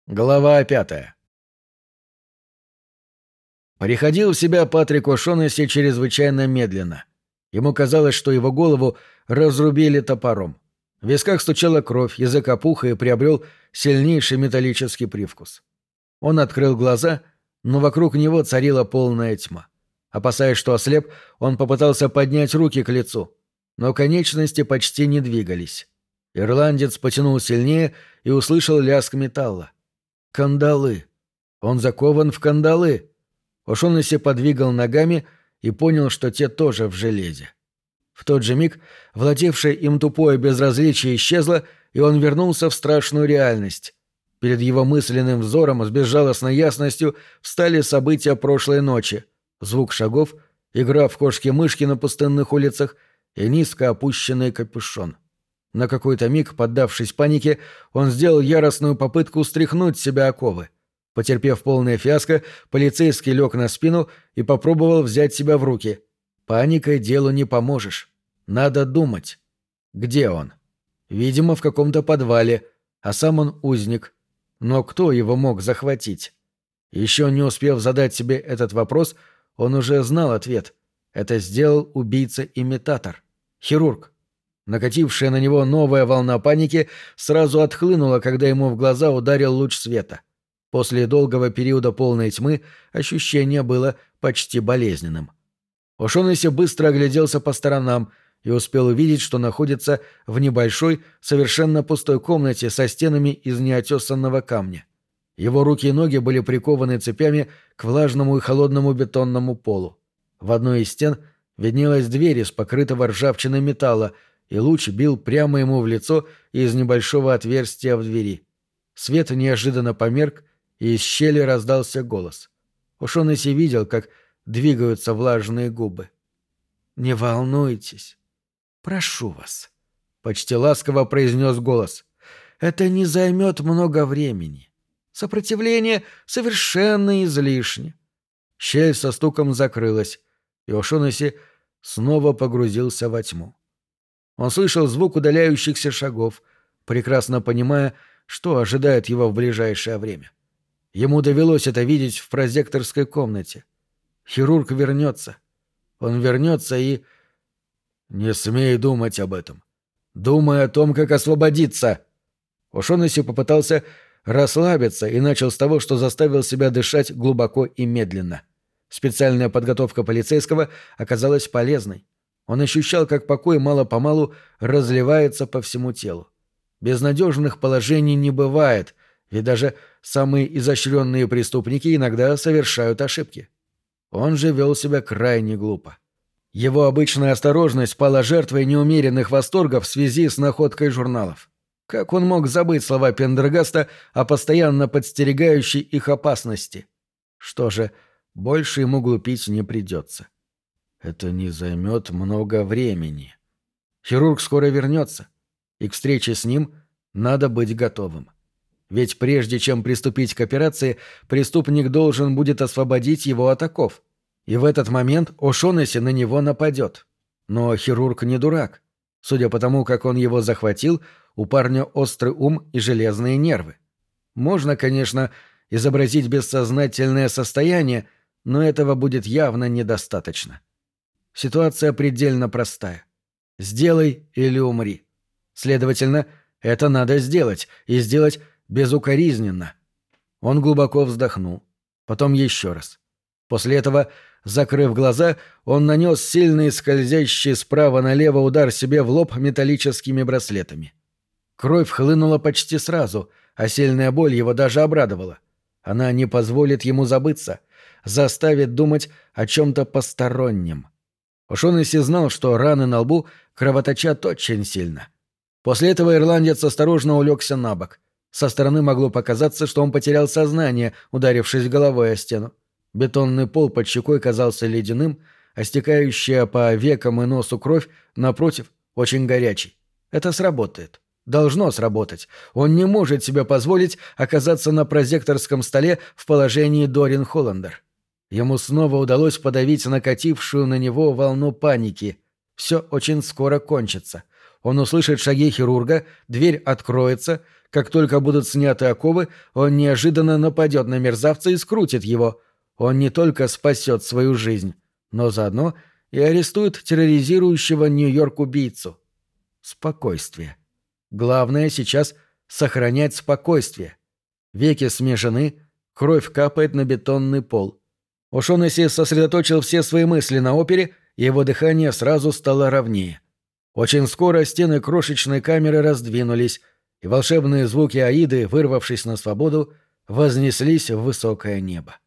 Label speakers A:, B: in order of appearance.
A: Глава 5. Приходил в себя Патрик О'Шоннесси чрезвычайно медленно. Ему казалось, что его голову разрубили топором. В висках стучала кровь, язык опух и приобрел сильнейший металлический привкус. Он открыл глаза, но вокруг него царила полная тьма. Опасаясь, что ослеп, он попытался поднять руки к лицу, но конечности почти не двигались. Ирландец потянул сильнее и услышал лязг металла. Кандалы. Он закован в кандалы. О'Шоннесси подвигал ногами и понял, что те тоже в железе. В тот же миг владевшее им тупое безразличие исчезло, и он вернулся в страшную реальность. Перед его мысленным взором с безжалостной ясностью встали события прошлой ночи. Звук шагов, игра в кошки-мышки на пустынных улицах и низко опущенный капюшон. На какой-то миг, поддавшись панике, он сделал яростную попытку стряхнуть с себя оковы. Потерпев полное фиаско, полицейский лег на спину и попробовал взять себя в руки. Паникой делу не поможешь. Надо думать. Где он? Видимо, в каком-то подвале, а сам он узник. Но кто его мог захватить? Еще не успев задать себе этот вопрос, он уже знал ответ. Это сделал убийца-имитатор. Хирург. Накатившая на него новая волна паники сразу отхлынула, когда ему в глаза ударил луч света. После долгого периода полной тьмы ощущение было почти болезненным. О'Шоннесси быстро огляделся по сторонам и успел увидеть, что находится в небольшой, совершенно пустой комнате со стенами из неотесанного камня. Его руки и ноги были прикованы цепями к влажному и холодному бетонному полу. В одной из стен виднелась дверь из покрытого ржавчиной металла, и луч бил прямо ему в лицо из небольшого отверстия в двери. Свет неожиданно померк, и из щели раздался голос. О'Шоннесси видел, как двигаются влажные губы. «Не волнуйтесь. Прошу вас», — почти ласково произнес голос. «Это не займет много времени. Сопротивление совершенно излишне». Щель со стуком закрылась, и О'Шоннесси снова погрузился во тьму. Он слышал звук удаляющихся шагов, прекрасно понимая, что ожидает его в ближайшее время. Ему довелось это видеть в прозекторской комнате. Хирург вернется. Он вернется и... «Не смей думать об этом. Думай о том, как освободиться!» О'Шоннесси попытался расслабиться и начал с того, что заставил себя дышать глубоко и медленно. Специальная подготовка полицейского оказалась полезной. Он ощущал, как покой мало-помалу разливается по всему телу. Безнадежных положений не бывает, ведь даже самые изощренные преступники иногда совершают ошибки. Он же вел себя крайне глупо. Его обычная осторожность пала жертвой неумеренных восторгов в связи с находкой журналов. Как он мог забыть слова Пендергаста о постоянно подстерегающей их опасности? Что же, больше ему глупить не придется. Это не займет много времени. Хирург скоро вернется, и к встрече с ним надо быть готовым. Ведь прежде чем приступить к операции, преступник должен будет освободить его от оков. И в этот момент О'Шоннесси на него нападет. Но хирург не дурак. Судя по тому, как он его захватил, у парня острый ум и железные нервы. Можно, конечно, изобразить бессознательное состояние, но этого будет явно недостаточно. Ситуация предельно простая. Сделай или умри. Следовательно, это надо сделать, и сделать безукоризненно. Он глубоко вздохнул. Потом еще раз. После этого, закрыв глаза, он нанес сильный скользящий справа налево удар себе в лоб металлическими браслетами. Кровь хлынула почти сразу, а сильная боль его даже обрадовала. Она не позволит ему забыться, заставит думать о чем-то постороннем. О'Шоннесси знал, что раны на лбу кровоточат очень сильно. После этого ирландец осторожно улегся на бок. Со стороны могло показаться, что он потерял сознание, ударившись головой о стену. Бетонный пол под щекой казался ледяным, а стекающая по векам и носу кровь, напротив, очень горячей. Это сработает. Должно сработать. Он не может себе позволить оказаться на прозекторском столе в положении Дорин Холландер. Ему снова удалось подавить накатившую на него волну паники. Все очень скоро кончится. Он услышит шаги хирурга, дверь откроется, Как только будут сняты оковы, он неожиданно нападет на мерзавца и скрутит его. Он не только спасет свою жизнь, но заодно и арестует терроризирующего Нью-Йорк убийцу. Спокойствие. Главное сейчас — сохранять спокойствие. Веки смежены, кровь капает на бетонный пол. О'Шоннесси сосредоточил все свои мысли на опере, и его дыхание сразу стало ровнее. Очень скоро стены крошечной камеры раздвинулись, и волшебные звуки Аиды, вырвавшись на свободу, вознеслись в высокое небо.